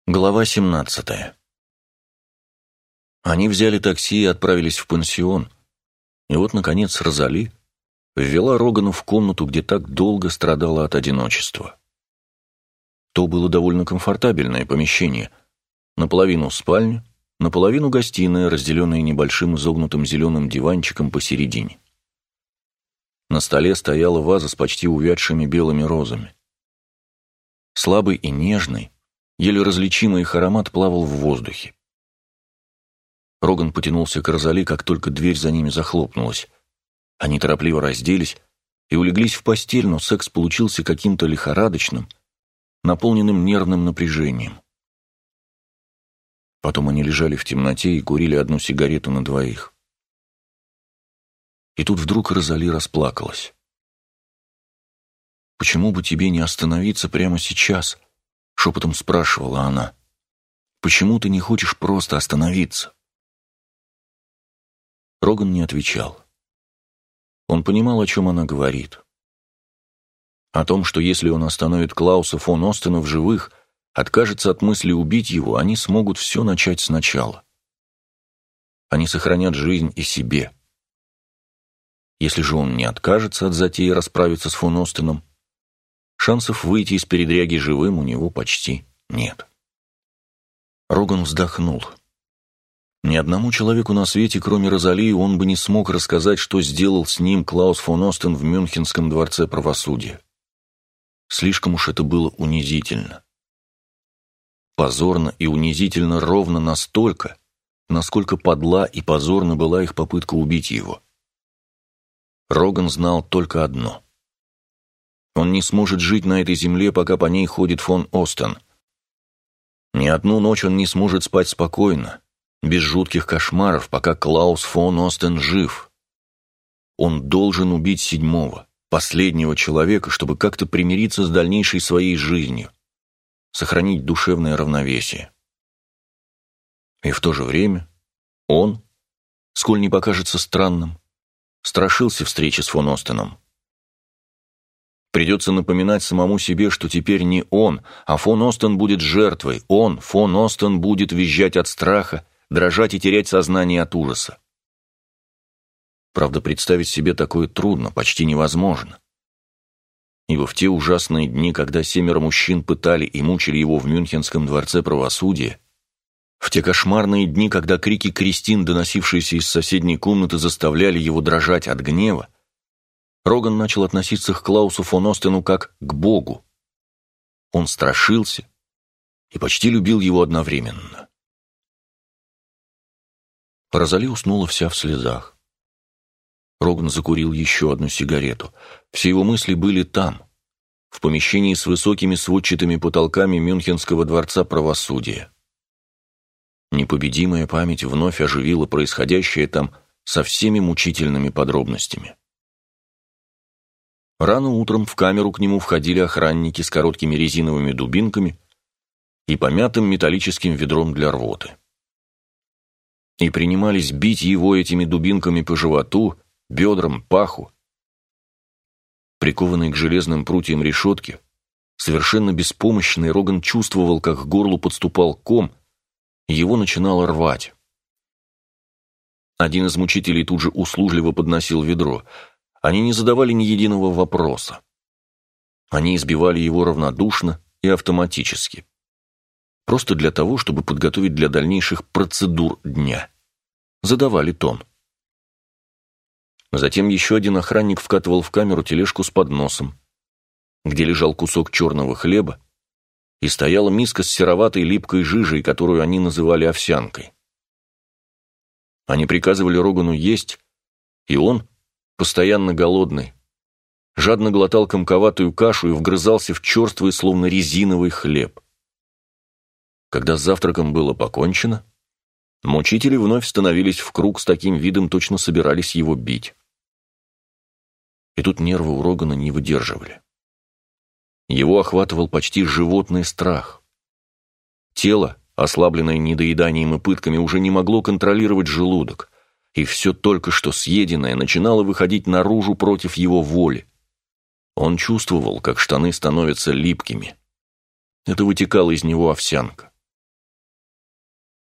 Глава 17. Они взяли такси и отправились в пансион. И вот, наконец, Розали ввела Рогану в комнату, где так долго страдала от одиночества. То было довольно комфортабельное помещение. Наполовину спальня, наполовину гостиная, разделенная небольшим изогнутым зеленым диванчиком посередине. На столе стояла ваза с почти увядшими белыми розами. Слабый и нежный, еле различимый их аромат плавал в воздухе. Роган потянулся к Розали, как только дверь за ними захлопнулась. Они торопливо разделись и улеглись в постель, но секс получился каким-то лихорадочным, наполненным нервным напряжением. Потом они лежали в темноте и курили одну сигарету на двоих. И тут вдруг Розали расплакалась. «Почему бы тебе не остановиться прямо сейчас?» — шепотом спрашивала она. «Почему ты не хочешь просто остановиться?» Роган не отвечал. Он понимал, о чем она говорит. О том, что если он остановит Клауса фон Остена в живых, откажется от мысли убить его, они смогут все начать сначала. Они сохранят жизнь и себе. Если же он не откажется от затеи расправиться с фон Остеном, шансов выйти из передряги живым у него почти нет. Роган вздохнул. Ни одному человеку на свете, кроме Розали, он бы не смог рассказать, что сделал с ним Клаус фон Остен в Мюнхенском дворце правосудия. Слишком уж это было унизительно. Позорно и унизительно ровно настолько, насколько подла и позорна была их попытка убить его. Роган знал только одно. Он не сможет жить на этой земле, пока по ней ходит фон Остен. Ни одну ночь он не сможет спать спокойно, без жутких кошмаров, пока Клаус фон Остен жив. Он должен убить седьмого, последнего человека, чтобы как-то примириться с дальнейшей своей жизнью, сохранить душевное равновесие. И в то же время он, сколь не покажется странным, страшился встречи с фон Остеном. Придется напоминать самому себе, что теперь не он, а фон Остен будет жертвой. Он, фон Остен, будет визжать от страха, дрожать и терять сознание от ужаса. Правда, представить себе такое трудно, почти невозможно. Ибо в те ужасные дни, когда 7 мужчин пытали и мучили его в Мюнхенском дворце правосудия, в те кошмарные дни, когда крики Кристин, доносившиеся из соседней комнаты, заставляли его дрожать от гнева, Роган начал относиться к Клаусу фон Остену как к Богу. Он страшился и почти любил его одновременно. Розали уснула вся в слезах. Роган закурил еще одну сигарету. Все его мысли были там, в помещении с высокими сводчатыми потолками Мюнхенского дворца правосудия. Непобедимая память вновь оживила происходящее там со всеми мучительными подробностями. Рано утром в камеру к нему входили охранники с короткими резиновыми дубинками и помятым металлическим ведром для рвоты. И принимались бить его этими дубинками по животу, бедрам, паху. Прикованный к железным прутьям решетки, совершенно беспомощный, Роган чувствовал, как к горлу подступал ком, и его начинало рвать. Один из мучителей тут же услужливо подносил ведро. Они не задавали ни единого вопроса. Они избивали его равнодушно и автоматически. Просто для того, чтобы подготовить для дальнейших процедур дня. Задавали тон. Затем еще один охранник вкатывал в камеру тележку с подносом, где лежал кусок черного хлеба, и стояла миска с сероватой липкой жижей, которую они называли овсянкой. Они приказывали Рогану есть, и он, постоянно голодный, жадно глотал комковатую кашу и вгрызался в черствый, словно резиновый хлеб. Когда с завтраком было покончено, мучители вновь становились в круг с таким видом, точно собирались его бить. И тут нервы у Рогана не выдерживали. Его охватывал почти животный страх. Тело, ослабленное недоеданием и пытками, уже не могло контролировать желудок, и все только что съеденное начинало выходить наружу против его воли. Он чувствовал, как штаны становятся липкими. Это вытекала из него овсянка.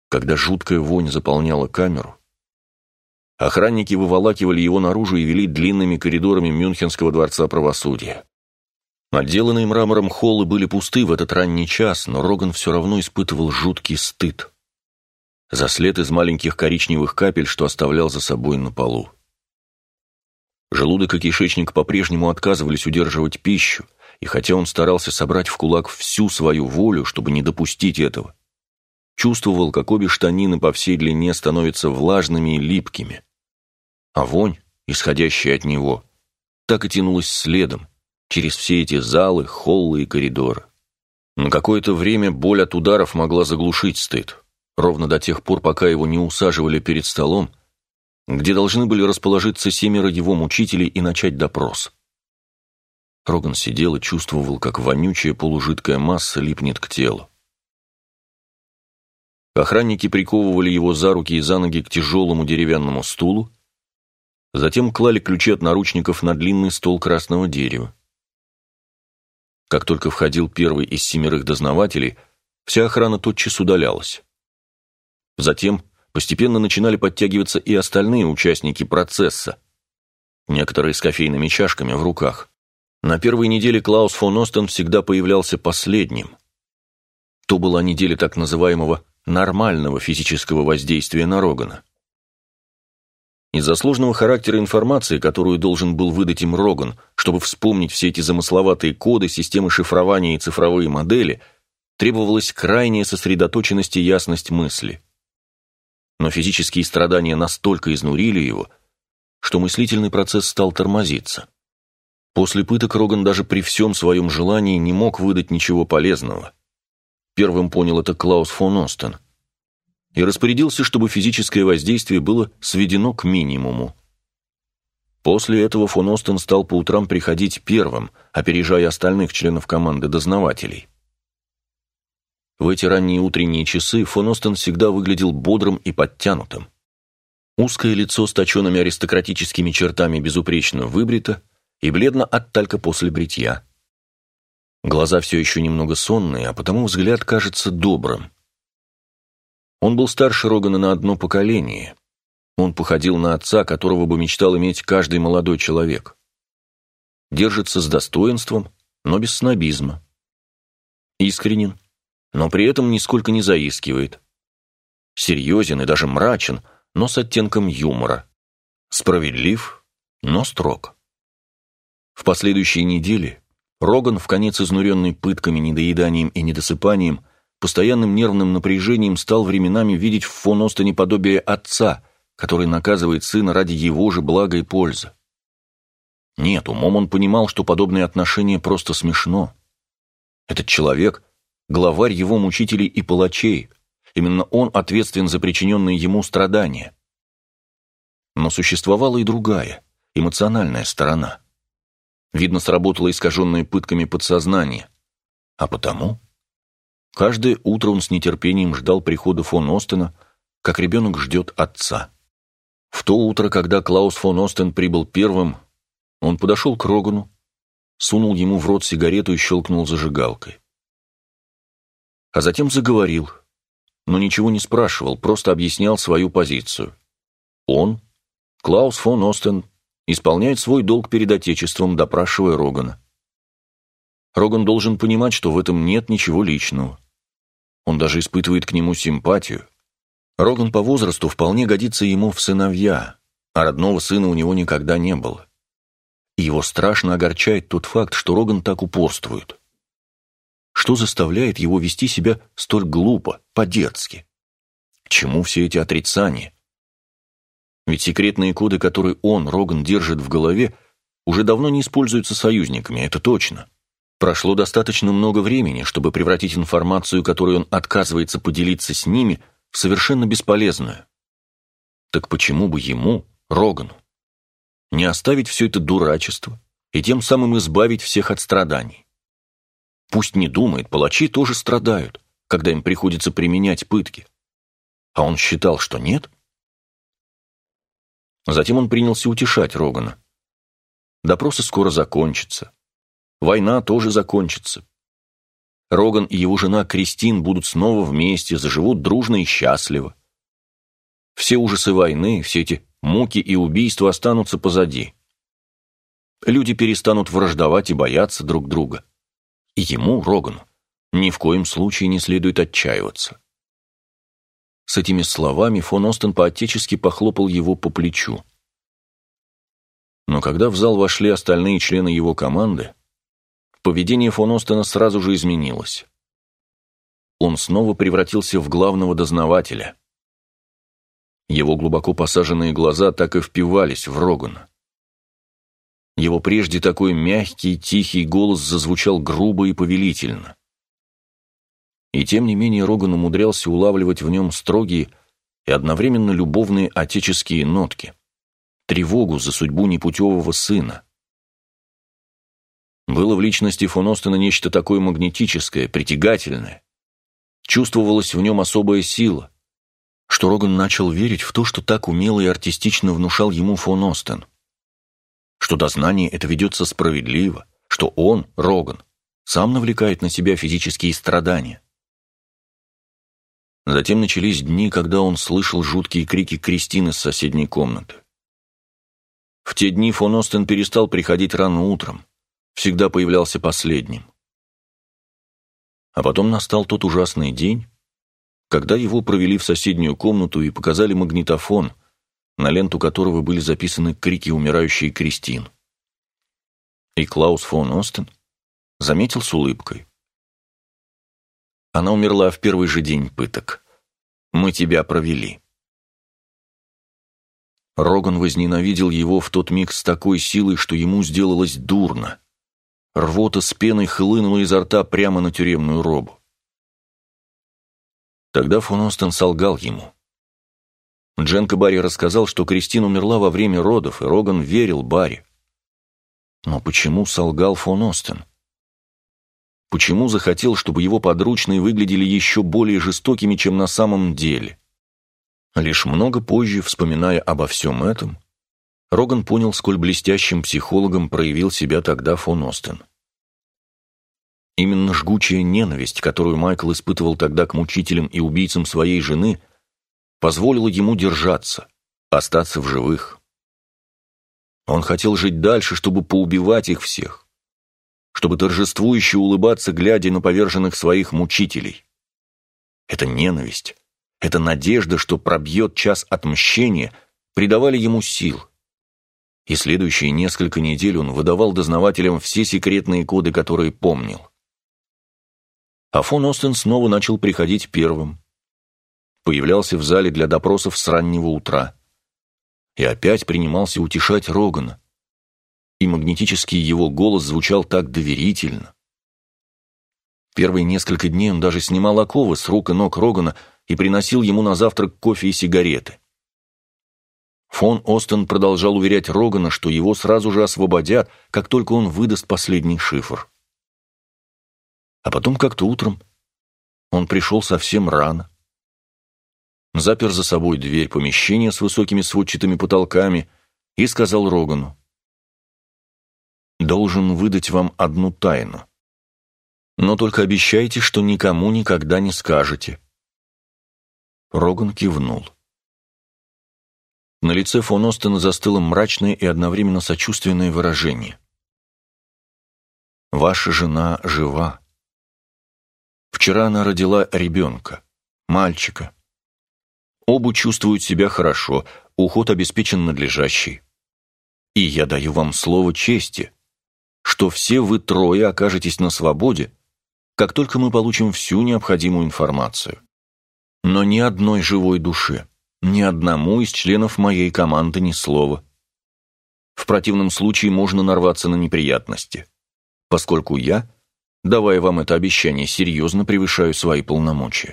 Когда жуткая вонь заполняла камеру, охранники выволакивали его наружу и вели длинными коридорами Мюнхенского дворца правосудия. Отделанные мрамором холлы были пусты в этот ранний час, но Роган все равно испытывал жуткий стыд за след из маленьких коричневых капель, что оставлял за собой на полу. Желудок и кишечник по-прежнему отказывались удерживать пищу, и хотя он старался собрать в кулак всю свою волю, чтобы не допустить этого, чувствовал, как обе штанины по всей длине становятся влажными и липкими, а вонь, исходящая от него, так и тянулась следом, через все эти залы, холлы и коридоры. На какое-то время боль от ударов могла заглушить стыд, ровно до тех пор, пока его не усаживали перед столом, где должны были расположиться 7 его мучителей и начать допрос. Роган сидел и чувствовал, как вонючая полужидкая масса липнет к телу. Охранники приковывали его за руки и за ноги к тяжелому деревянному стулу, затем клали ключи от наручников на длинный стол красного дерева. Как только входил первый из 7 дознавателей, вся охрана тотчас удалялась. Затем постепенно начинали подтягиваться и остальные участники процесса, некоторые с кофейными чашками в руках. На первой неделе Клаус фон Остен всегда появлялся последним. То была неделя так называемого нормального физического воздействия на Рогана. Из-за сложного характера информации, которую должен был выдать им Роган, чтобы вспомнить все эти замысловатые коды, системы шифрования и цифровые модели, требовалась крайняя сосредоточенность и ясность мысли. Но физические страдания настолько изнурили его, что мыслительный процесс стал тормозиться. После пыток Роган даже при всем своем желании не мог выдать ничего полезного. Первым понял это Клаус фон Остен и распорядился, чтобы физическое воздействие было сведено к минимуму. После этого фон Остен стал по утрам приходить первым, опережая остальных членов команды дознавателей. В эти ранние утренние часы фон Остен всегда выглядел бодрым и подтянутым. Узкое лицо с точенными аристократическими чертами безупречно выбрито и бледно от талька после бритья. Глаза все еще немного сонные, а потому взгляд кажется добрым. Он был старше Рогана на одно поколение. Он походил на отца, которого бы мечтал иметь каждый молодой человек. Держится с достоинством, но без снобизма. Искренен, но при этом нисколько не заискивает. Серьезен и даже мрачен, но с оттенком юмора. Справедлив, но строг. В последующие недели Роган, вконец изнуренный пытками, недоеданием и недосыпанием, постоянным нервным напряжением, стал временами видеть в фон Остене подобие отца, который наказывает сына ради его же блага и пользы. Нет, умом он понимал, что подобное отношение просто смешно. Этот человек — главарь его мучителей и палачей. Именно он ответственен за причиненные ему страдания. Но существовала и другая, эмоциональная сторона. Видно, сработало искаженное пытками подсознание. А потому каждое утро он с нетерпением ждал прихода фон Остена, как ребенок ждет отца. В то утро, когда Клаус фон Остен прибыл первым, он подошел к Рогану, сунул ему в рот сигарету и щелкнул зажигалкой. А затем заговорил, но ничего не спрашивал, просто объяснял свою позицию. Он, Клаус фон Остен, исполняет свой долг перед Отечеством, допрашивая Рогана. Роган должен понимать, что в этом нет ничего личного. Он даже испытывает к нему симпатию. Роган по возрасту вполне годится ему в сыновья, а родного сына у него никогда не было. И его страшно огорчает тот факт, что Роган так упорствует. Что заставляет его вести себя столь глупо, по-детски? К чему все эти отрицания? Ведь секретные коды, которые он, Роган, держит в голове, уже давно не используются союзниками, это точно. Прошло достаточно много времени, чтобы превратить информацию, которой он отказывается поделиться с ними, в совершенно бесполезную. Так почему бы ему, Рогану, не оставить все это дурачество и тем самым избавить всех от страданий? Пусть не думает, палачи тоже страдают, когда им приходится применять пытки. А он считал, что нет? Затем он принялся утешать Рогана. Допросы скоро закончатся. Война тоже закончится. Роган и его жена Кристин будут снова вместе, заживут дружно и счастливо. Все ужасы войны, все эти муки и убийства останутся позади. Люди перестанут враждовать и бояться друг друга. И ему, Рогану, ни в коем случае не следует отчаиваться. С этими словами фон Остен по-отечески похлопал его по плечу. Но когда в зал вошли остальные члены его команды, поведение фон Остена сразу же изменилось. Он снова превратился в главного дознавателя. Его глубоко посаженные глаза так и впивались в Рогана. Его прежде такой мягкий, тихий голос зазвучал грубо и повелительно. И тем не менее Роган умудрялся улавливать в нем строгие и одновременно любовные отеческие нотки, тревогу за судьбу непутевого сына. Было в личности фон Остена нечто такое магнетическое, притягательное. Чувствовалась в нем особая сила, что Роган начал верить в то, что так умело и артистично внушал ему фон Остен. Что дознание это ведется справедливо, что он, Роган, сам навлекает на себя физические страдания. Затем начались дни, когда он слышал жуткие крики Кристины с соседней комнаты. В те дни фон Остен перестал приходить рано утром, всегда появлялся последним. А потом настал тот ужасный день, когда его провели в соседнюю комнату и показали магнитофон, на ленту которого были записаны крики умирающей Кристин. И Клаус фон Остен заметил с улыбкой: «Она умерла в первый же день пыток. Мы тебя провели». Роган возненавидел его в тот миг с такой силой, что ему сделалось дурно. Рвота с пеной хлынула изо рта прямо на тюремную робу. Тогда фон Остен солгал ему. Дженко Барри рассказал, что Кристин умерла во время родов, и Роган верил Барри. Но почему солгал фон Остен? Почему захотел, чтобы его подручные выглядели еще более жестокими, чем на самом деле? Лишь много позже, вспоминая обо всем этом, Роган понял, сколь блестящим психологом проявил себя тогда фон Остен. Именно жгучая ненависть, которую Майкл испытывал тогда к мучителям и убийцам своей жены, позволила ему держаться, остаться в живых. Он хотел жить дальше, чтобы поубивать их всех, чтобы торжествующе улыбаться, глядя на поверженных своих мучителей. Эта ненависть, эта надежда, что пробьет час отмщения, придавали ему сил. И следующие несколько недель он выдавал дознавателям все секретные коды, которые помнил. А фон Остен снова начал приходить первым. Появлялся в зале для допросов с раннего утра. И опять принимался утешать Рогана. И магнетический его голос звучал так доверительно. Первые несколько дней он даже снимал оковы с рук и ног Рогана и приносил ему на завтрак кофе и сигареты. Фон Остен продолжал уверять Рогана, что его сразу же освободят, как только он выдаст последний шифр. А потом как-то утром он пришел совсем рано. Запер за собой дверь помещения с высокими сводчатыми потолками и сказал Рогану: «Должен выдать вам одну тайну. Но только обещайте, что никому никогда не скажете». Роган кивнул. На лице фон Остена застыло мрачное и одновременно сочувственное выражение. «Ваша жена жива. Вчера она родила ребенка, мальчика. Оба чувствуют себя хорошо, уход обеспечен надлежащий. И я даю вам слово чести, что все вы трое окажетесь на свободе, как только мы получим всю необходимую информацию. Но ни одной живой душе, ни одному из членов моей команды ни слова. В противном случае можно нарваться на неприятности, поскольку я, давая вам это обещание, серьезно превышаю свои полномочия».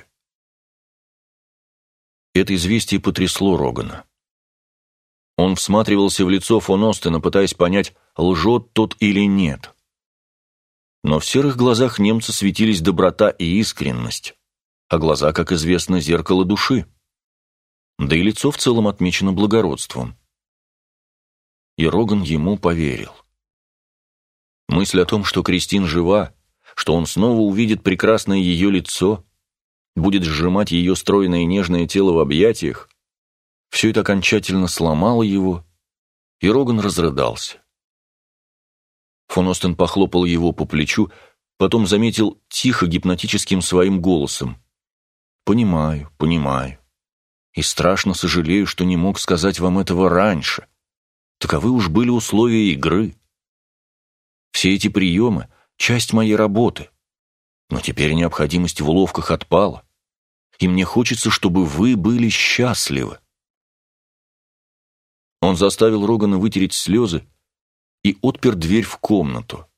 Это известие потрясло Рогана. Он всматривался в лицо фон Остена, пытаясь понять, лжет тот или нет. Но в серых глазах немца светились доброта и искренность, а глаза, как известно, зеркало души. Да и лицо в целом отмечено благородством. И Роган ему поверил. Мысль о том, что Кристин жива, что он снова увидит прекрасное ее лицо, будет сжимать ее стройное и нежное тело в объятиях, все это окончательно сломало его, и Роган разрыдался. Фон Остен похлопал его по плечу, потом заметил тихо, гипнотическим своим голосом: «Понимаю, понимаю. И страшно сожалею, что не мог сказать вам этого раньше. Таковы уж были условия игры. Все эти приемы — часть моей работы. Но теперь необходимость в уловках отпала. И мне хочется, чтобы вы были счастливы». Он заставил Рогана вытереть слезы и отпер дверь в комнату.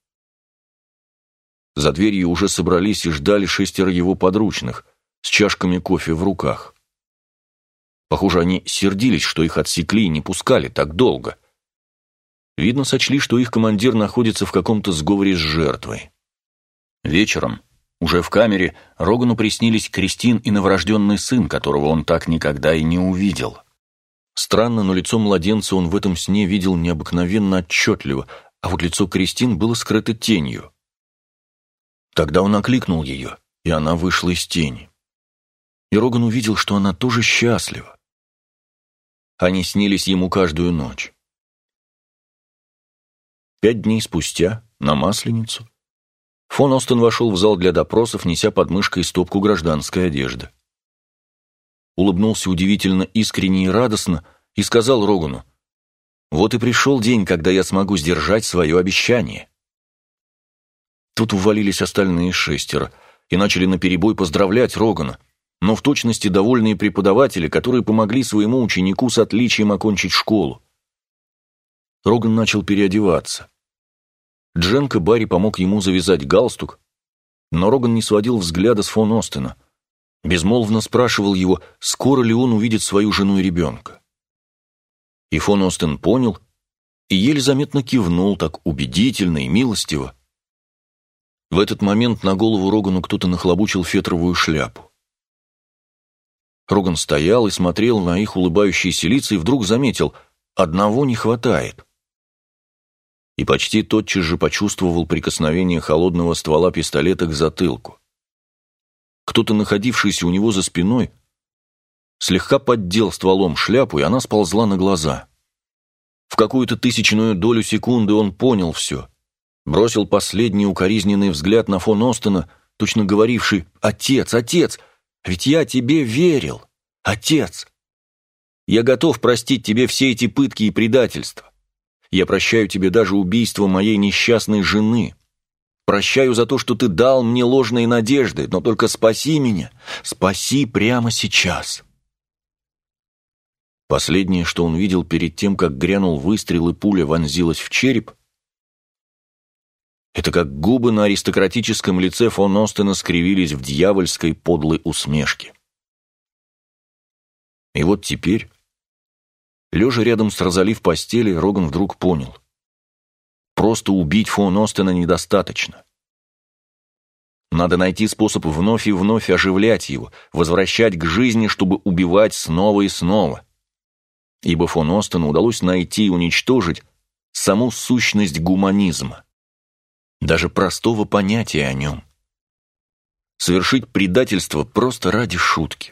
За дверью уже собрались и ждали 6 его подручных с чашками кофе в руках. Похоже, они сердились, что их отсекли и не пускали так долго. Видно, сочли, что их командир находится в каком-то сговоре с жертвой. Вечером, уже в камере, Рогану приснились Кристин и новорожденный сын, которого он так никогда и не увидел. Странно, но лицо младенца он в этом сне видел необыкновенно отчетливо, а вот лицо Кристин было скрыто тенью. Тогда он окликнул ее, и она вышла из тени. И Роган увидел, что она тоже счастлива. Они снились ему каждую ночь. 5 дней спустя, на Масленицу, фон Остен вошел в зал для допросов, неся под мышкой стопку гражданской одежды. Улыбнулся удивительно искренне и радостно и сказал Рогану: «Вот и пришел день, когда я смогу сдержать свое обещание». Тут увалились остальные 6 и начали наперебой поздравлять Рогана, но в точности довольные преподаватели, которые помогли своему ученику с отличием окончить школу. Роган начал переодеваться. Дженко Барри помог ему завязать галстук, но Роган не сводил взгляда с фон Остена, безмолвно спрашивал его, скоро ли он увидит свою жену и ребенка. И фон Остен понял и еле заметно кивнул так убедительно и милостиво. В этот момент на голову Рогану кто-то нахлобучил фетровую шляпу. Роган стоял и смотрел на их улыбающиеся лица и вдруг заметил: одного не хватает. И почти тотчас же почувствовал прикосновение холодного ствола пистолета к затылку. Кто-то, находившийся у него за спиной, слегка поддел стволом шляпу, и она сползла на глаза. В какую-то тысячную долю секунды он понял все. Бросил последний укоризненный взгляд на фон Остена, точно говоривший: «Отец, отец! Ведь я тебе верил! Отец! Я готов простить тебе все эти пытки и предательства. Я прощаю тебе даже убийство моей несчастной жены. Прощаю за то, что ты дал мне ложные надежды, но только спаси меня, спаси прямо сейчас». Последнее, что он видел перед тем, как грянул выстрел и пуля вонзилась в череп, это как губы на аристократическом лице фон Остена скривились в дьявольской подлой усмешке. И вот теперь, лежа рядом с Розали в постели, Роган вдруг понял: просто убить фон Остена недостаточно. Надо найти способ вновь и вновь оживлять его, возвращать к жизни, чтобы убивать снова и снова. Ибо фон Остену удалось найти и уничтожить саму сущность гуманизма, даже простого понятия о нем. Совершить предательство просто ради шутки.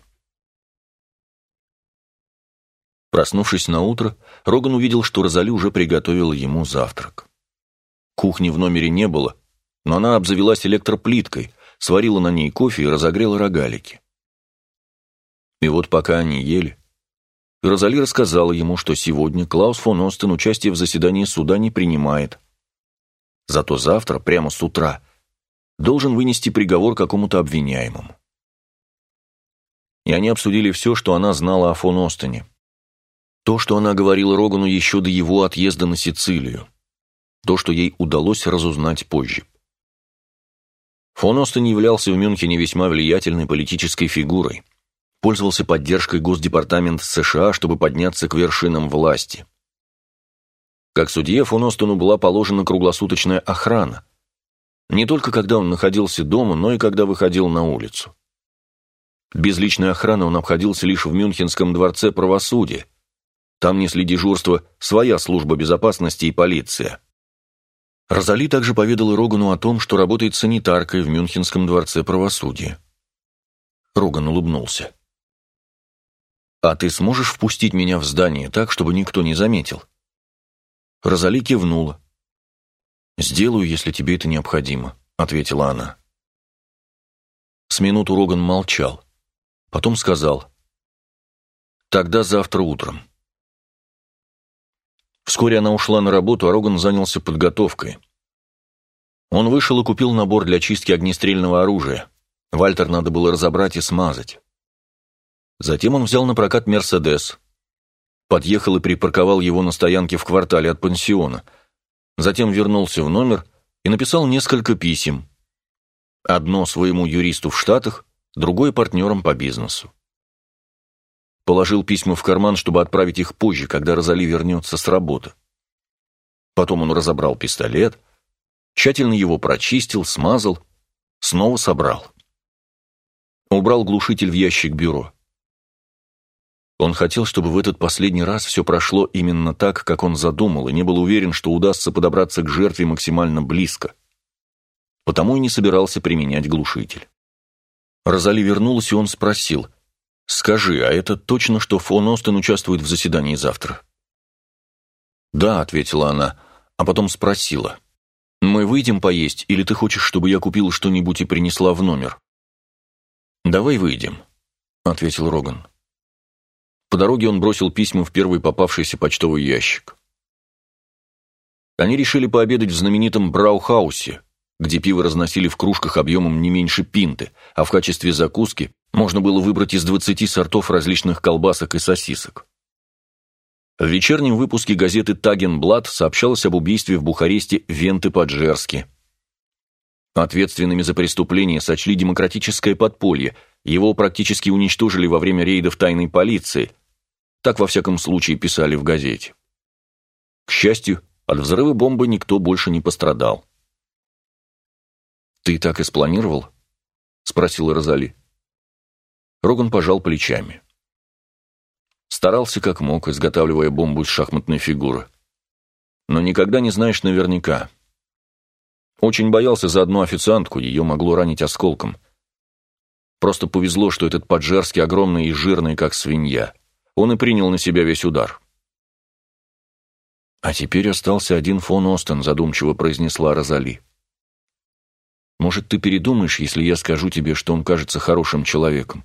Проснувшись наутро, Роган увидел, что Розали уже приготовила ему завтрак. Кухни в номере не было, но она обзавелась электроплиткой, сварила на ней кофе и разогрела рогалики. И вот пока они ели, Розали рассказала ему, что сегодня Клаус фон Остен участие в заседании суда не принимает. Зато завтра, прямо с утра, должен вынести приговор какому-то обвиняемому. И они обсудили все, что она знала о фон Остене. То, что она говорила Рогану еще до его отъезда на Сицилию. То, что ей удалось разузнать позже. Фон Остен являлся в Мюнхене весьма влиятельной политической фигурой. Пользовался поддержкой Госдепартамента США, чтобы подняться к вершинам власти. Как судье фон Остену была положена круглосуточная охрана. Не только когда он находился дома, но и когда выходил на улицу. Без личной охраны он обходился лишь в Мюнхенском дворце правосудия. Там несли дежурство своя служба безопасности и полиция. Розали также поведала Рогану о том, что работает санитаркой в Мюнхенском дворце правосудия. Роган улыбнулся. «А ты сможешь впустить меня в здание так, чтобы никто не заметил?» Розали кивнула. «Сделаю, если тебе это необходимо», — ответила она. С минуту Роган молчал. Потом сказал: «Тогда завтра утром». Вскоре она ушла на работу, а Роган занялся подготовкой. Он вышел и купил набор для чистки огнестрельного оружия. Вальтер надо было разобрать и смазать. Затем он взял на прокат «Мерседес». Подъехал и припарковал его на стоянке в квартале от пансиона. Затем вернулся в номер и написал несколько писем. Одно своему юристу в Штатах, другое партнерам по бизнесу. Положил письма в карман, чтобы отправить их позже, когда Розали вернется с работы. Потом он разобрал пистолет, тщательно его прочистил, смазал, снова собрал. Убрал глушитель в ящик бюро. Он хотел, чтобы в этот последний раз все прошло именно так, как он задумал, и не был уверен, что удастся подобраться к жертве максимально близко. Потому и не собирался применять глушитель. Розали вернулась, и он спросил: «Скажи, а это точно, что фон Остен участвует в заседании завтра?» «Да», — ответила она, а потом спросила: «Мы выйдем поесть, или ты хочешь, чтобы я купила что-нибудь и принесла в номер?» «Давай выйдем», — ответил Роган. По дороге он бросил письма в первый попавшийся почтовый ящик. Они решили пообедать в знаменитом Браухаусе, где пиво разносили в кружках объемом не меньше пинты, а в качестве закуски можно было выбрать из 20 сортов различных колбасок и сосисок. В вечернем выпуске газеты «Тагенблат» сообщалось об убийстве в Бухаресте Венты Паджерски. Ответственными за преступление сочли демократическое подполье, его практически уничтожили во время рейдов тайной полиции. Так, во всяком случае, писали в газете. К счастью, от взрыва бомбы никто больше не пострадал. «Ты так и спланировал?» — спросила Розали. Роган пожал плечами. Старался как мог, изготавливая бомбу из шахматной фигуры. Но никогда не знаешь наверняка. Очень боялся за одну официантку, ее могло ранить осколком. Просто повезло, что этот Паджерский огромный и жирный, как свинья. Он и принял на себя весь удар. «А теперь остался один фон Остен», — задумчиво произнесла Розали. «Может, ты передумаешь, если я скажу тебе, что он кажется хорошим человеком?»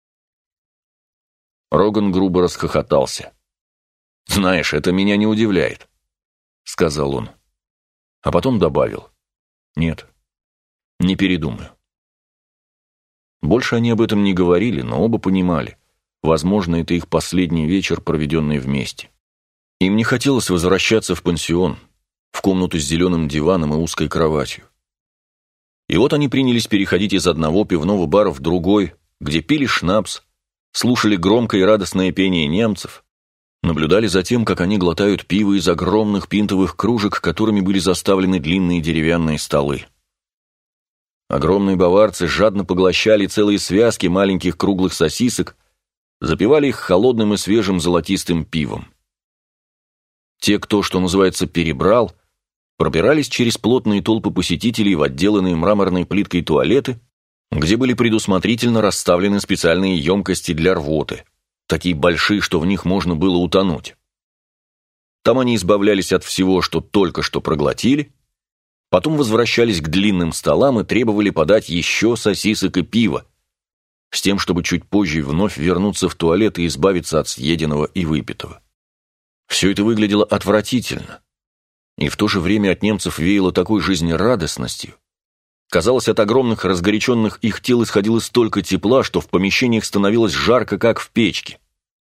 Роган грубо расхохотался. «Знаешь, это меня не удивляет», — сказал он. А потом добавил: «Нет, не передумаю». Больше они об этом не говорили, но оба понимали, возможно, это их последний вечер, проведенный вместе. Им не хотелось возвращаться в пансион, в комнату с зеленым диваном и узкой кроватью. И вот они принялись переходить из одного пивного бара в другой, где пили шнапс, слушали громкое и радостное пение немцев, наблюдали за тем, как они глотают пиво из огромных пинтовых кружек, которыми были заставлены длинные деревянные столы. Огромные баварцы жадно поглощали целые связки маленьких круглых сосисок, запивали их холодным и свежим золотистым пивом. Те, кто, что называется, перебрал, пробирались через плотные толпы посетителей в отделанные мраморной плиткой туалеты, где были предусмотрительно расставлены специальные емкости для рвоты, такие большие, что в них можно было утонуть. Там они избавлялись от всего, что только что проглотили, потом возвращались к длинным столам и требовали подать еще сосисок и пива, с тем, чтобы чуть позже вновь вернуться в туалет и избавиться от съеденного и выпитого. Все это выглядело отвратительно, и в то же время от немцев веяло такой жизнерадостностью. Казалось, от огромных разгоряченных их тел исходило столько тепла, что в помещениях становилось жарко, как в печке.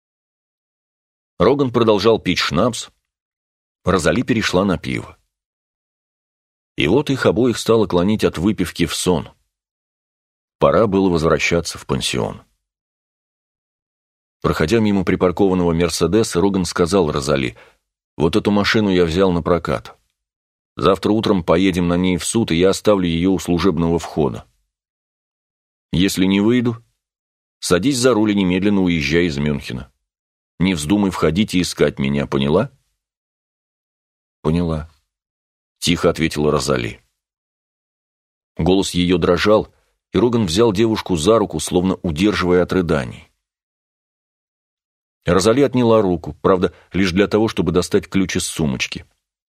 Роган продолжал пить шнапс, Розали перешла на пиво. И вот их обоих стало клонить от выпивки в сон. Пора было возвращаться в пансион. Проходя мимо припаркованного «Мерседеса», Роган сказал Розали: «Вот эту машину я взял на прокат. Завтра утром поедем на ней в суд, и я оставлю ее у служебного входа. Если не выйду, садись за руль и немедленно уезжай из Мюнхена. Не вздумай входить и искать меня, поняла?» «Поняла», — тихо ответила Розали. Голос ее дрожал, и Роган взял девушку за руку, словно удерживая от рыданий. Розали отняла руку, правда, лишь для того, чтобы достать ключ из сумочки.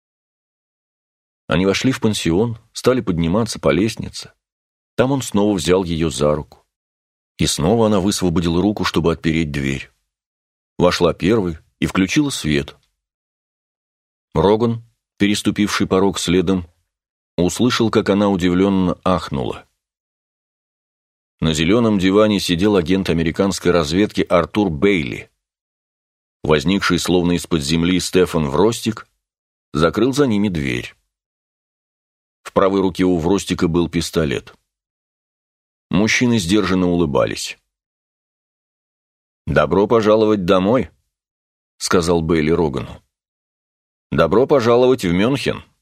Они вошли в пансион, стали подниматься по лестнице. Там он снова взял ее за руку. И снова она высвободила руку, чтобы отпереть дверь. Вошла первой и включила свет. Роган, переступивший порог следом, услышал, как она удивленно ахнула. На зеленом диване сидел агент американской разведки Артур Бейли. Возникший словно из-под земли Стефан Вростик закрыл за ними дверь. В правой руке у Вростика был пистолет. Мужчины сдержанно улыбались. «Добро пожаловать домой», — сказал Бейли Рогану. «Добро пожаловать в Мюнхен,